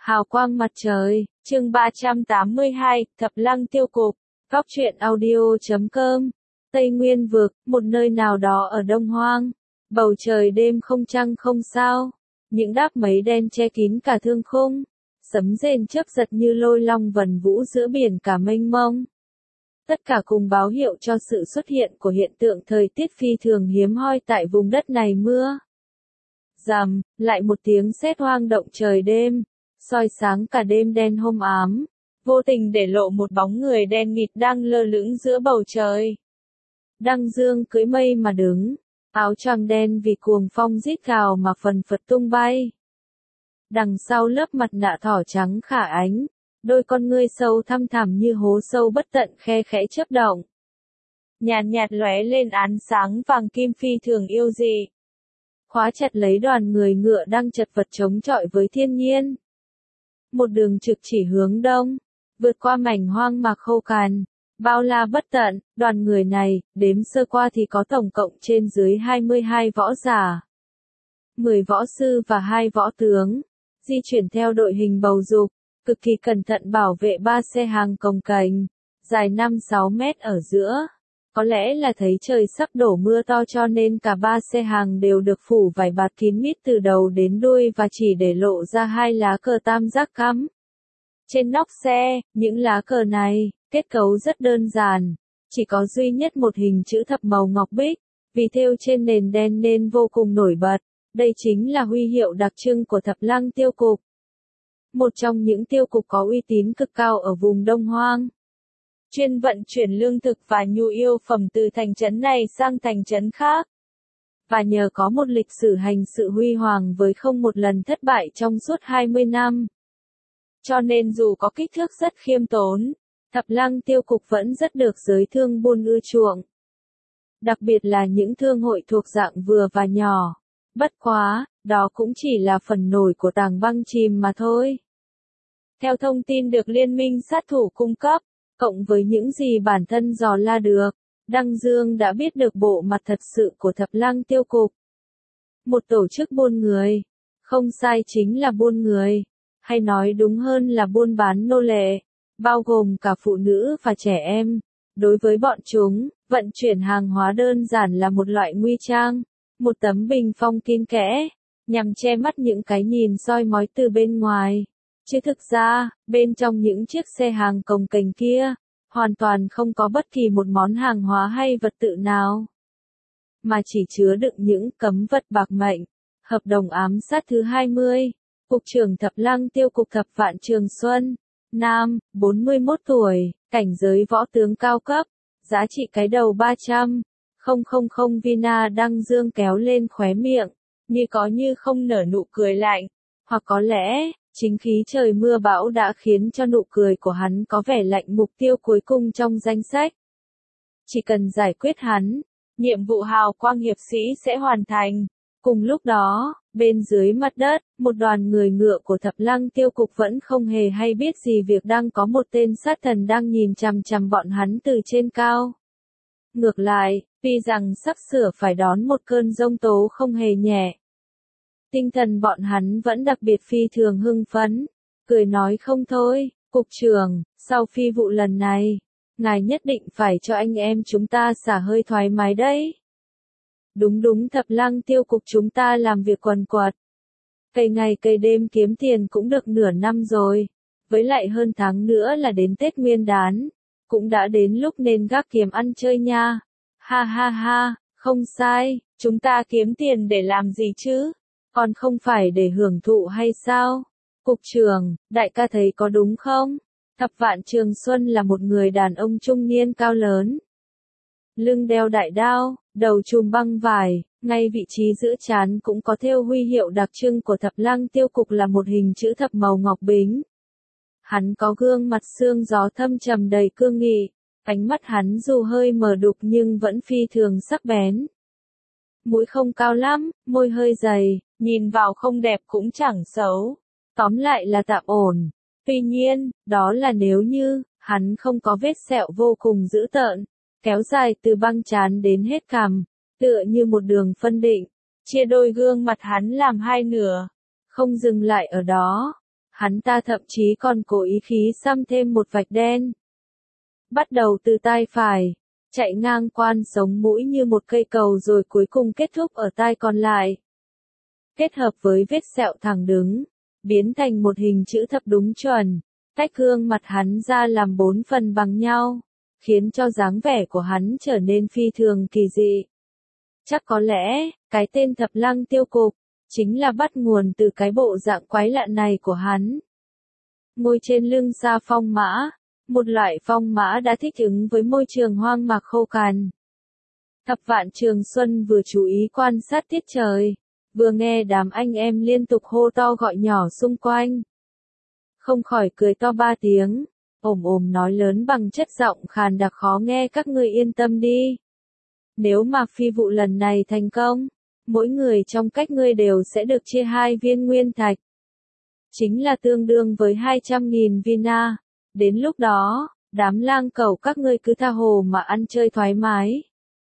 Hào quang mặt trời, chương 382, Thập Lăng Tiêu Cục, Góc truyện audio.com. Tây Nguyên Vực, một nơi nào đó ở Đông Hoang. Bầu trời đêm không trăng không sao. Những đáp mây đen che kín cả thương khung. Sấm rền chớp giật như lôi long vần vũ giữa biển cả mênh mông. Tất cả cùng báo hiệu cho sự xuất hiện của hiện tượng thời tiết phi thường hiếm hoi tại vùng đất này mưa. Rầm, lại một tiếng sét hoang động trời đêm, soi sáng cả đêm đen hôm ám, vô tình để lộ một bóng người đen nghịt đang lơ lửng giữa bầu trời. Đăng Dương cưỡi mây mà đứng, áo choàng đen vì cuồng phong rít gào mà phần phật tung bay. Đằng sau lớp mặt nạ thỏ trắng khả ánh, đôi con ngươi sâu thăm thẳm như hố sâu bất tận khe khẽ chớp động. Nhàn nhạt lóe lên ánh sáng vàng kim phi thường yêu dị. Khóa chặt lấy đoàn người ngựa đang chật vật chống chọi với thiên nhiên. Một đường trực chỉ hướng đông, vượt qua mảnh hoang mạc khô cằn, bao la bất tận, đoàn người này, đếm sơ qua thì có tổng cộng trên dưới 22 võ giả. 10 võ sư và 2 võ tướng, di chuyển theo đội hình bầu dục, cực kỳ cẩn thận bảo vệ 3 xe hàng cồng kềnh, dài 5-6 mét ở giữa. Có lẽ là thấy trời sắp đổ mưa to cho nên cả 3 xe hàng đều được phủ vải bạt kín mít từ đầu đến đuôi và chỉ để lộ ra 2 lá cờ tam giác cắm. Trên nóc xe, những lá cờ này, kết cấu rất đơn giản, chỉ có duy nhất một hình chữ thập màu ngọc bích, vì thêu trên nền đen nên vô cùng nổi bật. Đây chính là huy hiệu đặc trưng của Thập Lăng Tiêu Cục. Một trong những tiêu cục có uy tín cực cao ở vùng Đông Hoang. Chuyên vận chuyển lương thực và nhu yếu phẩm từ thành trấn này sang thành trấn khác. Và nhờ có một lịch sử hành sự huy hoàng với không một lần thất bại trong suốt 20 năm. Cho nên dù có kích thước rất khiêm tốn, Thập Lăng Tiêu Cục vẫn rất được giới thương buôn ưa chuộng. Đặc biệt là những thương hội thuộc dạng vừa và nhỏ. Bất quá, đó cũng chỉ là phần nổi của tảng băng chìm mà thôi. Theo thông tin được Liên minh sát thủ cung cấp, cộng với những gì bản thân dò la được, Đăng Dương đã biết được bộ mặt thật sự của Thập Lăng Tiêu Cục. Một tổ chức buôn người. Không sai, chính là buôn người. Hay nói đúng hơn là buôn bán nô lệ, bao gồm cả phụ nữ và trẻ em. Đối với bọn chúng, vận chuyển hàng hóa đơn giản là một loại nguy trang, một tấm bình phong kín kẽ, nhằm che mắt những cái nhìn soi mói từ bên ngoài. Chứ thực ra, bên trong những chiếc xe hàng cồng kềnh kia, hoàn toàn không có bất kỳ một món hàng hóa hay vật tự nào, mà chỉ chứa đựng những cấm vật bạc mệnh. Hợp đồng ám sát thứ 20, Cục trưởng Thập Lăng Tiêu Cục Thập Vạn Trường Xuân, nam, 41 tuổi, cảnh giới võ tướng cao cấp, giá trị cái đầu 300.000 vina. Đăng Dương kéo lên khóe miệng, như có như không nở nụ cười lạnh, hoặc có lẽ, chính khí trời mưa bão đã khiến cho nụ cười của hắn có vẻ lạnh. Mục tiêu cuối cùng trong danh sách. Chỉ cần giải quyết hắn, nhiệm vụ hào quang hiệp sĩ sẽ hoàn thành. Cùng lúc đó, bên dưới mặt đất, một đoàn người ngựa của Thập Lăng Tiêu Cục vẫn không hề hay biết gì việc đang có một tên sát thần đang nhìn chằm chằm bọn hắn từ trên cao. Ngược lại, tuy rằng sắp sửa phải đón một cơn giông tố không hề nhẹ, tinh thần bọn hắn vẫn đặc biệt phi thường hưng phấn, cười nói không thôi. Cục trưởng, sau phi vụ lần này, ngài nhất định phải cho anh em chúng ta xả hơi thoải mái đấy. Đúng, Thập Lăng Tiêu Cục chúng ta làm việc quần quật, cày ngày cày đêm kiếm tiền cũng được nửa năm rồi, với lại hơn tháng nữa là đến Tết Nguyên Đán, cũng đã đến lúc nên gác kiếm ăn chơi nha. Ha ha ha, không sai, chúng ta kiếm tiền để làm gì chứ? Còn không phải để hưởng thụ hay sao? Cục trưởng, đại ca thấy có đúng không? Thập Vạn Trường Xuân là một người đàn ông trung niên cao lớn. Lưng đeo đại đao, đầu trùm băng vải, ngay vị trí giữa trán cũng có thêu huy hiệu đặc trưng của Thập Lăng Tiêu Cục là một hình chữ thập màu ngọc bính. Hắn có gương mặt xương gió thâm trầm đầy cương nghị, ánh mắt hắn dù hơi mờ đục nhưng vẫn phi thường sắc bén. Mũi không cao lắm, môi hơi dày, nhìn vào không đẹp cũng chẳng xấu. Tóm lại là tạm ổn. Tuy nhiên, đó là nếu như, hắn không có vết sẹo vô cùng dữ tợn, kéo dài từ băng trán đến hết cằm, tựa như một đường phân định, chia đôi gương mặt hắn làm hai nửa. Không dừng lại ở đó, Hắn ta thậm chí còn cố ý khí xăm thêm một vạch đen. Bắt đầu từ tai phải, chạy ngang quan sống mũi như một cây cầu rồi cuối cùng kết thúc ở tai còn lại. Kết hợp với vết sẹo thẳng đứng, biến thành một hình chữ thập đúng chuẩn, tách gương mặt hắn ra làm 4 phần bằng nhau, khiến cho dáng vẻ của hắn trở nên phi thường kỳ dị. Chắc có lẽ, cái tên Thập Lăng Tiêu Cục, chính là bắt nguồn từ cái bộ dạng quái lạ này của hắn. Ngồi trên lưng Sa Phong Mã, một loại phong mã đã thích ứng với môi trường hoang mạc khô cằn. Thập Vạn Trường Xuân vừa chú ý quan sát tiết trời, vừa nghe đám anh em liên tục hô to gọi nhỏ xung quanh. Không khỏi cười to 3 tiếng, ồm nói lớn bằng chất giọng khàn đặc khó nghe: các ngươi yên tâm đi. Nếu mà phi vụ lần này thành công, mỗi người trong các ngươi đều sẽ được chia 2 viên nguyên thạch. Chính là tương đương với 200.000 viên A. Đến lúc đó, đám lang cẩu các ngươi cứ tha hồ mà ăn chơi thoải mái.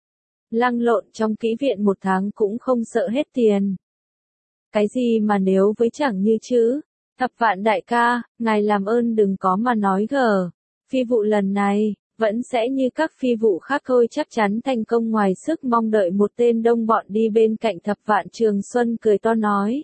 Lăn lộn trong kỹ viện 1 tháng cũng không sợ hết tiền. Cái gì mà nếu với chẳng như chứ, Thập Vạn đại ca, ngài làm ơn đừng có mà nói gở. Phi vụ lần này, vẫn sẽ như các phi vụ khác thôi, chắc chắn thành công ngoài sức mong đợi. Một tên đông bọn đi bên cạnh Thập Vạn Trường Xuân cười to nói.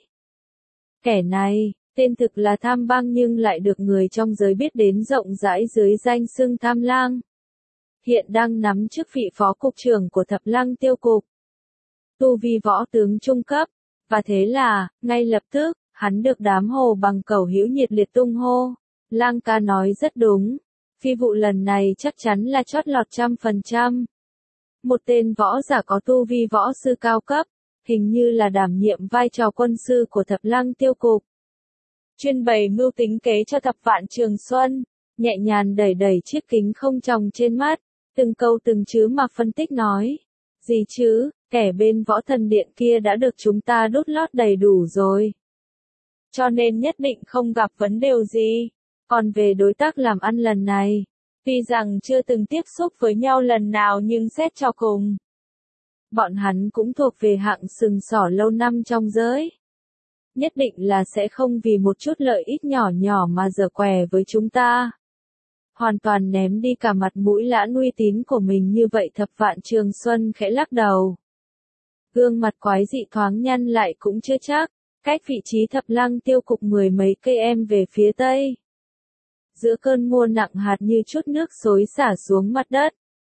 Kẻ này, tên thực là Tham Bang nhưng lại được người trong giới biết đến rộng rãi dưới danh xưng Tham Lang. Hiện đang nắm chức vị phó cục trưởng của Thập Lăng Tiêu Cục. Tu vi võ tướng trung cấp, và thế là, ngay lập tức, hắn được đám Hồ Bằng Cẩu hữu nhiệt liệt tung hô. Lang ca nói rất đúng, phi vụ lần này chắc chắn là chót lọt 100%. Một tên võ giả có tu vi võ sư cao cấp, hình như là đảm nhiệm vai trò quân sư của Thập Lăng Tiêu Cục. Chuyên bày mưu tính kế cho Thập Vạn Trường Xuân, nhẹ nhàng đẩy đẩy chiếc kính không tròng trên mắt, từng câu từng chữ mà phân tích nói. Gì chứ, kẻ bên Võ Thần Điện kia đã được chúng ta đút lót đầy đủ rồi. Cho nên nhất định không gặp vấn đề gì. Còn về đối tác làm ăn lần này, tuy rằng chưa từng tiếp xúc với nhau lần nào nhưng xét cho cùng, bọn hắn cũng thuộc về hạng sừng sỏ lâu năm trong giới. Nhất định là sẽ không vì một chút lợi ích nhỏ nhỏ mà giở què với chúng ta. Hoàn toàn ném đi cả mặt mũi lẫn uy tín của mình như vậy. Thập Vạn Trường Xuân khẽ lắc đầu. Gương mặt quái dị thoáng nhăn lại cũng chưa chắc, cách vị trí Thập Lăng Tiêu Cục 10 mấy cây em về phía tây. Giữa cơn mưa nặng hạt như chút nước xối xả xuống mặt đất.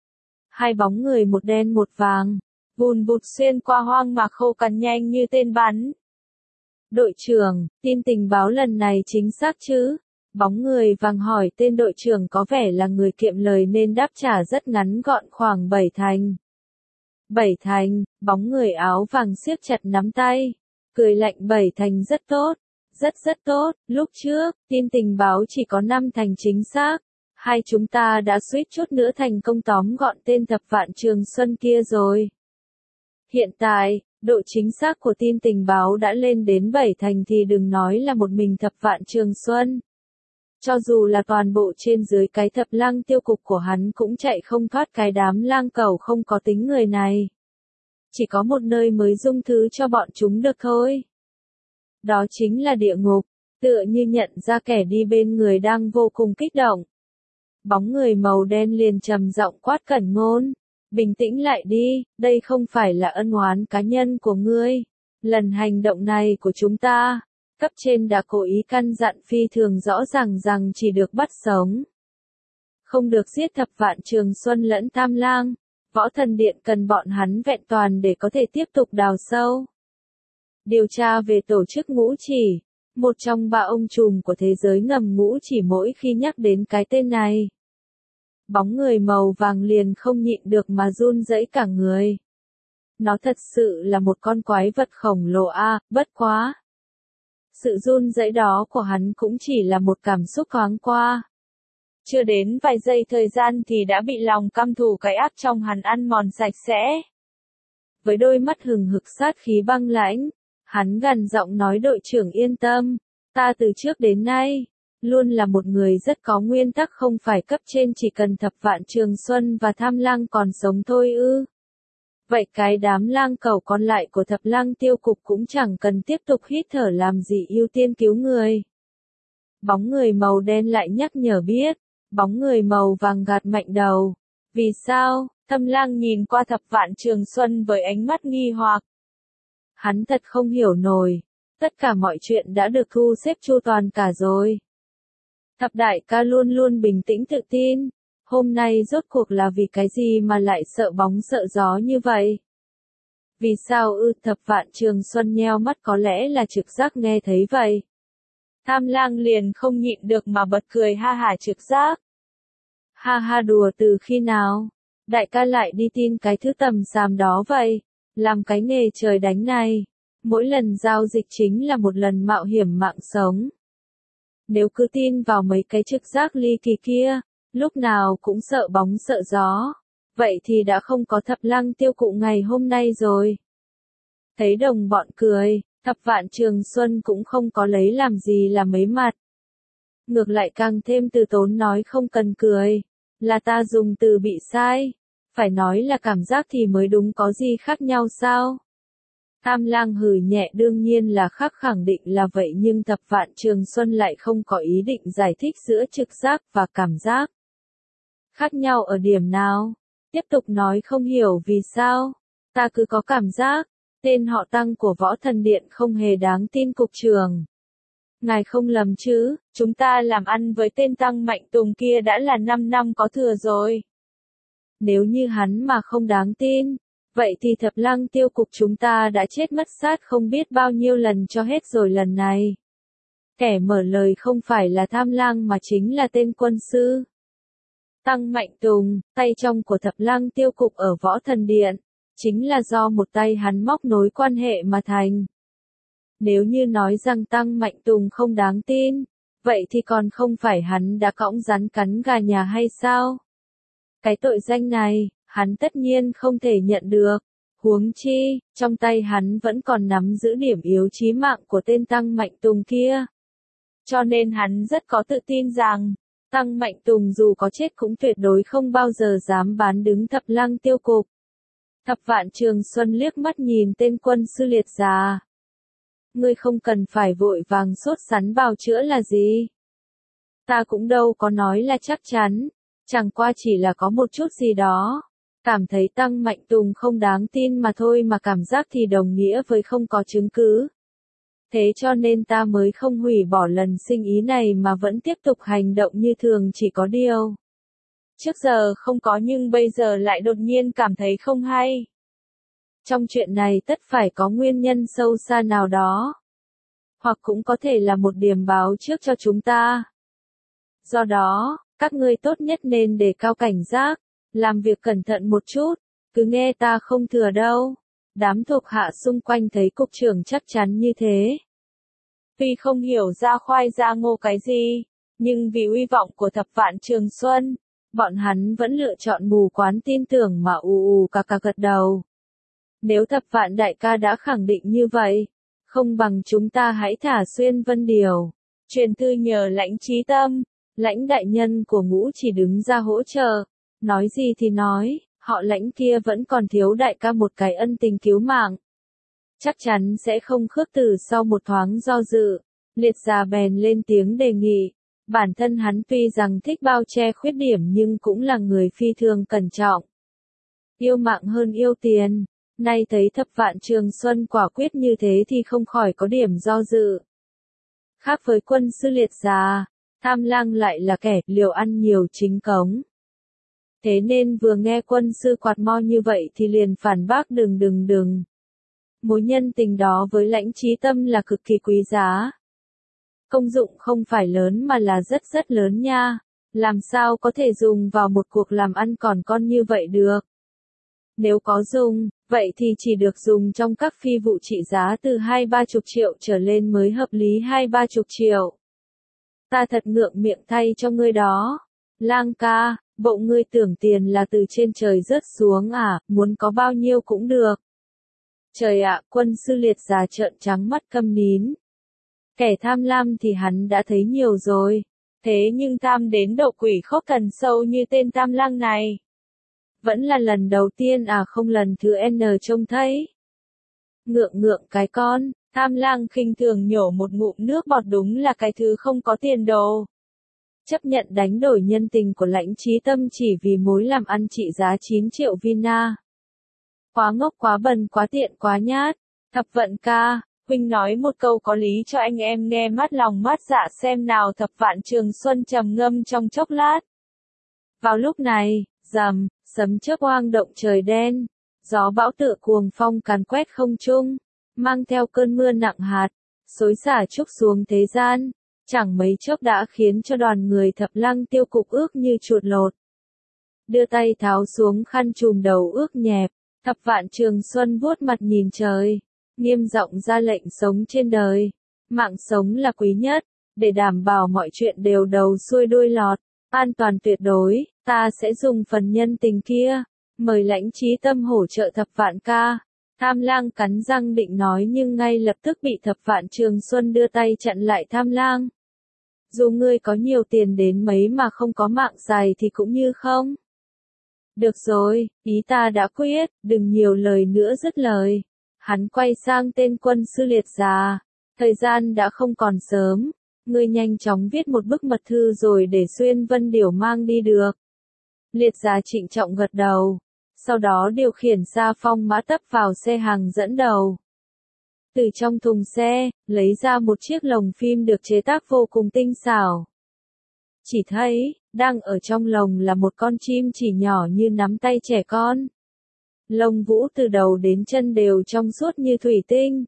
2 bóng người một đen một vàng, vùn vụt xuyên qua hoang mạc khô cằn nhanh như tên bắn. Đội trưởng, tin tình báo lần này chính xác chứ? Bóng người vàng hỏi. Tên đội trưởng có vẻ là người kiệm lời nên đáp trả rất ngắn gọn, khoảng 7 thành. 7 thành, bóng người áo vàng siết chặt nắm tay, cười lạnh. 7 thành rất tốt, rất tốt, lúc trước, tin tình báo chỉ có 5 thành chính xác. Hai chúng ta đã suýt chút nữa thành công tóm gọn tên Thập Vạn Trường Xuân kia rồi. Hiện tại, độ chính xác của tin tình báo đã lên đến 7 thành thì đừng nói là một mình Thập Vạn Trường Xuân. Cho dù là toàn bộ trên dưới cái Thập Lăng Tiêu Cục của hắn cũng chạy không thoát cái đám lang cẩu không có tính người này. Chỉ có một nơi mới dung thứ cho bọn chúng được thôi. Đó chính là địa ngục. Tựa như nhận ra kẻ đi bên người đang vô cùng kích động, bóng người màu đen liền trầm giọng quát Cẩn Ngôn. Bình tĩnh lại đi, đây không phải là ân oán cá nhân của ngươi. Lần hành động này của chúng ta, cấp trên đã cố ý căn dặn phi thường rõ ràng rằng chỉ được bắt sống, không được giết Thập Vạn Trường Xuân lẫn Tham Lang. Võ Thần Điện cần bọn hắn vẹn toàn để có thể tiếp tục đào sâu, điều tra về tổ chức Ngũ Chỉ, một trong 3 ông trùm của thế giới ngầm Ngũ Chỉ. Mỗi khi nhắc đến cái tên này, bóng người màu vàng liền không nhịn được mà run rẩy cả người. Nó thật sự là một con quái vật khổng lồ a, bất quá. Sự run rẩy đó của hắn cũng chỉ là một cảm xúc thoáng qua. Chưa đến vài giây thời gian thì đã bị lòng căm thù cái ác trong hắn ăn mòn sạch sẽ. Với đôi mắt hừng hực sát khí băng lãnh, hắn gằn giọng nói: đội trưởng yên tâm, ta từ trước đến nay luôn là một người rất có nguyên tắc, không phải cấp trên chỉ cần Thập Vạn Trường Xuân và Tham Lang còn sống thôi ư? Vậy cái đám lang cẩu còn lại của Thập Lăng Tiêu Cục cũng chẳng cần tiếp tục hít thở làm gì, ưu tiên cứu người. Bóng người màu đen lại nhắc nhở biết. Bóng người màu vàng gạt mạnh đầu. Vì sao? Thẩm Lăng nhìn qua Thập Vạn Trường Xuân với ánh mắt nghi hoặc. Hắn thật không hiểu nổi. Tất cả mọi chuyện đã được thu xếp chu toàn cả rồi. Thập đại ca luôn luôn bình tĩnh tự tin. Hôm nay rốt cuộc là vì cái gì mà lại sợ bóng sợ gió như vậy? Vì sao ư? Thập Vạn Trường Xuân nheo mắt, có lẽ là trực giác nghe thấy vậy. Tham Lang liền không nhịn được mà bật cười ha hả. Trực giác? Ha ha, đùa từ khi nào? Đại ca lại đi tin cái thứ tầm xàm đó vậy? Làm cái nghề trời đánh này, mỗi lần giao dịch chính là một lần mạo hiểm mạng sống. Nếu cứ tin vào mấy cái trực giác ly kỳ kia, lúc nào cũng sợ bóng sợ gió, vậy thì đã không có Thập Lăng Tiêu Cụ ngày hôm nay rồi. Thấy đồng bọn cười, Thập Vạn Trường Xuân cũng không có lấy làm gì là mấy mặt. Ngược lại càng thêm từ tốn nói, không cần cười, là ta dùng từ bị sai, phải nói là cảm giác thì mới đúng, có gì khác nhau sao? Tham Lang hừ nhẹ, đương nhiên là khác, khẳng định là vậy, nhưng Thập Vạn Trường Xuân lại không có ý định giải thích giữa trực giác và cảm giác. Khác nhau ở điểm nào? Tiếp tục nói, không hiểu vì sao? Ta cứ có cảm giác, tên họ Tăng của Võ Thần Điện không hề đáng tin. Cục trưởng, ngài không lầm chứ, chúng ta làm ăn với tên Tăng Mạnh Tùng kia đã là 5 năm có thừa rồi. Nếu như hắn mà không đáng tin, vậy thì Thập Lăng Tiêu Cục chúng ta đã chết mất sát không biết bao nhiêu lần cho hết rồi. Lần này, kẻ mở lời không phải là Tham Lang mà chính là tên quân sư Tăng Mạnh Tùng, tay trong của Thập Lăng Tiêu Cục ở Võ Thần Điện, chính là do một tay hắn móc nối quan hệ mà thành. Nếu như nói rằng Tăng Mạnh Tùng không đáng tin, vậy thì còn không phải hắn đã cõng rắn cắn gà nhà hay sao? Cái tội danh này, hắn tất nhiên không thể nhận được. Huống chi, trong tay hắn vẫn còn nắm giữ điểm yếu chí mạng của tên Tăng Mạnh Tùng kia. Cho nên hắn rất có tự tin rằng, Tăng Mạnh Tùng dù có chết cũng tuyệt đối không bao giờ dám bán đứng Thập Lăng Tiêu Cục. Thập Vạn Trường Xuân liếc mắt nhìn tên quân sư liệt già. Ngươi không cần phải vội vàng sốt sắn bào chữa là gì? Ta cũng đâu có nói là chắc chắn, chẳng qua chỉ là có một chút gì đó. Cảm thấy Tăng Mạnh Tùng không đáng tin mà thôi, mà cảm giác thì đồng nghĩa với không có chứng cứ. Thế cho nên ta mới không hủy bỏ lần sinh ý này mà vẫn tiếp tục hành động như thường, chỉ có điều. Trước giờ không có nhưng bây giờ lại đột nhiên cảm thấy không hay. Trong chuyện này tất phải có nguyên nhân sâu xa nào đó. Hoặc cũng có thể là một điểm báo trước cho chúng ta. Do đó, các ngươi tốt nhất nên đề cao cảnh giác, làm việc cẩn thận một chút, cứ nghe ta không thừa đâu. Đám thuộc hạ xung quanh thấy cục trưởng chắc chắn như thế. Tuy không hiểu ra khoai ra ngô cái gì, nhưng vì uy vọng của Thập Vạn Trường Xuân, bọn hắn vẫn lựa chọn mù quáng tin tưởng mà cà gật đầu. Nếu Thập Vạn đại ca đã khẳng định như vậy, không bằng chúng ta hãy thả Xuyên Vân Điều. Truyền thư nhờ Lãnh Chí Tâm, Lãnh đại nhân của Ngũ chỉ đứng ra hỗ trợ. Nói gì thì nói, họ Lãnh kia vẫn còn thiếu đại ca một cái ân tình cứu mạng. Chắc chắn sẽ không khước từ. Sau một thoáng do dự, liệt già bèn lên tiếng đề nghị. Bản thân hắn tuy rằng thích bao che khuyết điểm nhưng cũng là người phi thường cẩn trọng. Yêu mạng hơn yêu tiền. Nay thấy Thập Vạn Trường Xuân quả quyết như thế thì không khỏi có điểm do dự. Khác với quân sư liệt già, Tham Lang lại là kẻ liều ăn nhiều chính cống. Thế nên vừa nghe quân sư quạt mo như vậy thì liền phản bác, đừng. Mối nhân tình đó với Lãnh Chí Tâm là cực kỳ quý giá. Công dụng không phải lớn mà là rất lớn nha. Làm sao có thể dùng vào một cuộc làm ăn còn con như vậy được? Nếu có dùng, vậy thì chỉ được dùng trong các phi vụ trị giá từ 20-30 triệu trở lên mới hợp lý. 20-30 triệu. Ta thật ngượng miệng thay cho ngươi đó. Lang ca, bộ ngươi tưởng tiền là từ trên trời rớt xuống à, muốn có bao nhiêu cũng được. Trời ạ, quân sư liệt già trợn trắng mắt câm nín. Kẻ tham lam thì hắn đã thấy nhiều rồi. Thế nhưng tham đến độ quỷ khốc thần sâu như tên Tam Lang này, vẫn là lần đầu tiên à, không lần thứ N trông thấy. Ngượng cái con, Tham lang khinh thường nhổ một ngụm nước bọt, đúng là cái thứ không có tiền đồ. Chấp nhận đánh đổi nhân tình của Lãnh Chí Tâm chỉ vì mối làm ăn trị giá 9 triệu vina. Quá ngốc, quá bần, quá tiện, quá nhát. Thập Vận ca, huynh nói một câu có lý cho anh em nghe mát lòng mát dạ xem nào. Thập Vạn Trường Xuân trầm ngâm trong chốc lát. Vào lúc này, rầm, sấm chớp oang động trời đen, gió bão tựa cuồng phong càn quét không trung, mang theo cơn mưa nặng hạt, xối xả trút xuống thế gian, chẳng mấy chốc đã khiến cho đoàn người Thập Lăng Tiêu Cục ước như chuột lột. Đưa tay tháo xuống khăn trùm đầu ướt nhẹp, Thập Vạn Trường Xuân vuốt mặt nhìn trời, nghiêm giọng ra lệnh sống trên đời. Mạng sống là quý nhất, để đảm bảo mọi chuyện đều đầu xuôi đuôi lọt, an toàn tuyệt đối, ta sẽ dùng phần nhân tình kia, mời Lãnh Chí Tâm hỗ trợ Thập Vạn ca. Tham lang cắn răng định nói nhưng ngay lập tức bị Thập Vạn Trường Xuân đưa tay chặn lại. Tham lang, dù ngươi có nhiều tiền đến mấy mà không có mạng dài thì cũng như không. Được rồi, ý ta đã quyết, đừng nhiều lời nữa. Dứt lời, hắn quay sang tên quân sư Liệt già, thời gian đã không còn sớm, ngươi nhanh chóng viết một bức mật thư rồi để Xuyên Vân Điểu mang đi được. Liệt già trịnh trọng gật đầu, sau đó điều khiển Gia Phong mã tấp vào xe hàng dẫn đầu. Từ trong thùng xe, lấy ra một chiếc lồng phim được chế tác vô cùng tinh xảo. Chỉ thấy, đang ở trong lồng là một con chim chỉ nhỏ như nắm tay trẻ con. Lông vũ từ đầu đến chân đều trong suốt như thủy tinh.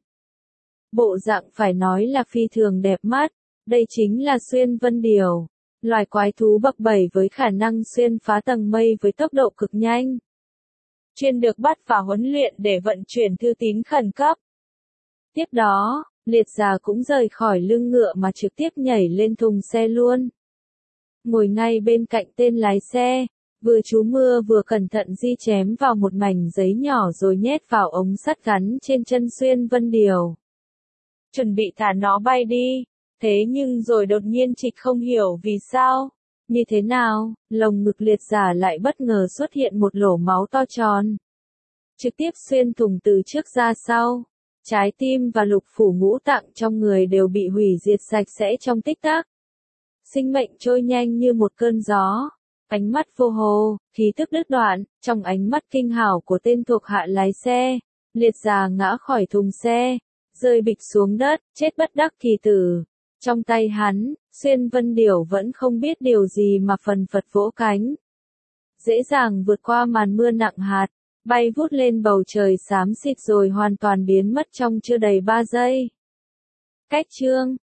Bộ dạng phải nói là phi thường đẹp mắt, đây chính là Xuyên Vân Điểu, loài quái thú bậc 7 với khả năng xuyên phá tầng mây với tốc độ cực nhanh. Chuyên được bắt và huấn luyện để vận chuyển thư tín khẩn cấp. Tiếp đó, Liệt già cũng rời khỏi lưng ngựa mà trực tiếp nhảy lên thùng xe luôn. Ngồi ngay bên cạnh tên lái xe, vừa trú mưa vừa cẩn thận di chém vào một mảnh giấy nhỏ rồi nhét vào ống sắt gắn trên chân Xuyên Vân Điểu. Chuẩn bị thả nó bay đi, thế nhưng rồi đột nhiên Trịch không hiểu vì sao. Như thế nào, lồng ngực Liệt già lại bất ngờ xuất hiện một lỗ máu to tròn. Trực tiếp xuyên thủng từ trước ra sau. Trái tim và lục phủ ngũ tạng trong người đều bị hủy diệt sạch sẽ trong tích tắc. Sinh mệnh trôi nhanh như một cơn gió. Ánh mắt vô hồ, khí tức đứt đoạn, trong ánh mắt kinh hãi của tên thuộc hạ lái xe, Liệt già ngã khỏi thùng xe, rơi bịch xuống đất, chết bất đắc kỳ tử. Trong tay hắn, Xuyên Vân Điểu vẫn không biết điều gì mà phần phật vỗ cánh. Dễ dàng vượt qua màn mưa nặng hạt, bay vút lên bầu trời xám xịt rồi hoàn toàn biến mất trong chưa đầy 3 giây. Cách chương